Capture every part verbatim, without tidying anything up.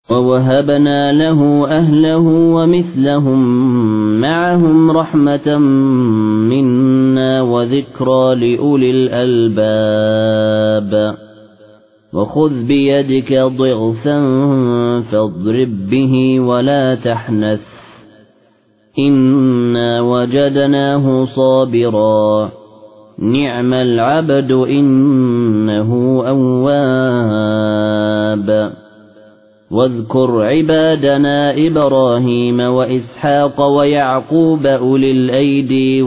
ووهبنا له أهله ومثلهم معهم رحمة منا وذكرى لأولي الألباب وخذ بيدك ضغثا فاضرب به ولا تحنث إنا وجدناه صابرا نعم العبد إنه أواب واذكر عبادنا إبراهيم وإسحاق ويعقوب أولي الأيدي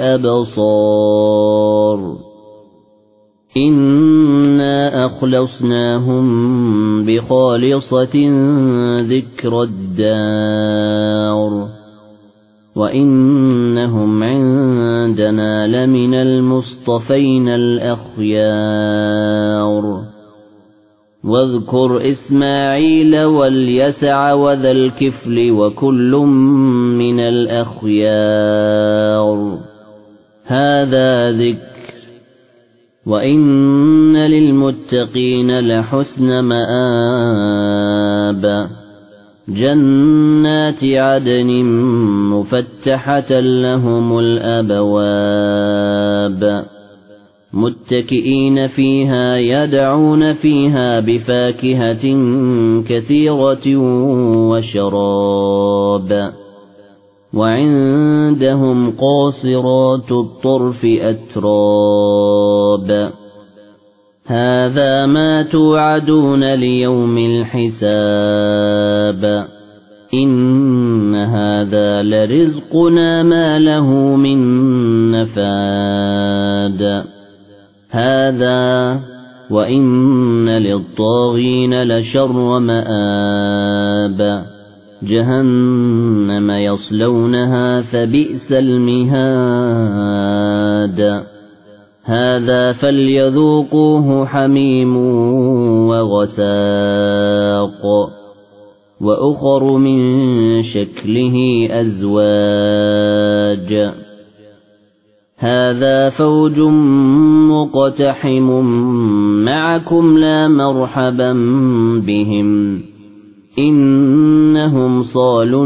والأبصار إنا أخلصناهم بخالصة ذكر الدار وإنهم عندنا لمن المصطفين الأخيار واذكر إسماعيل واليسع وذا الكفل وكل من الأخيار هذا ذكر وإن للمتقين لحسن مآب جنات عدن مفتحة لهم الأبواب متكئين فيها يدعون فيها بفاكهة كثيرة وشراب وعندهم قاصرات الطرف أتراب هذا ما توعدون ليوم الحساب إن هذا لرزقنا ما له من نفاد هذا وإن للطاغين لشر مآب جهنم يصلونها فبئس المهاد هذا فليذوقوه حميم وغساق وأخر من شكله أزواج هذا فوج مقتحم معكم لا مرحبا بهم إنهم صالوا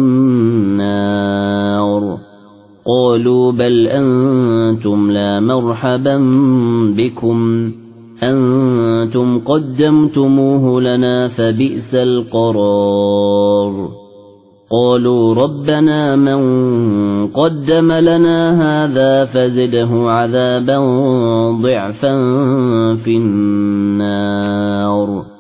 النار قالوا بل أنتم لا مرحبا بكم أنتم قدمتموه لنا فبئس القرار قالوا ربنا من قدم لنا هذا فزده عذابا ضعفا في النار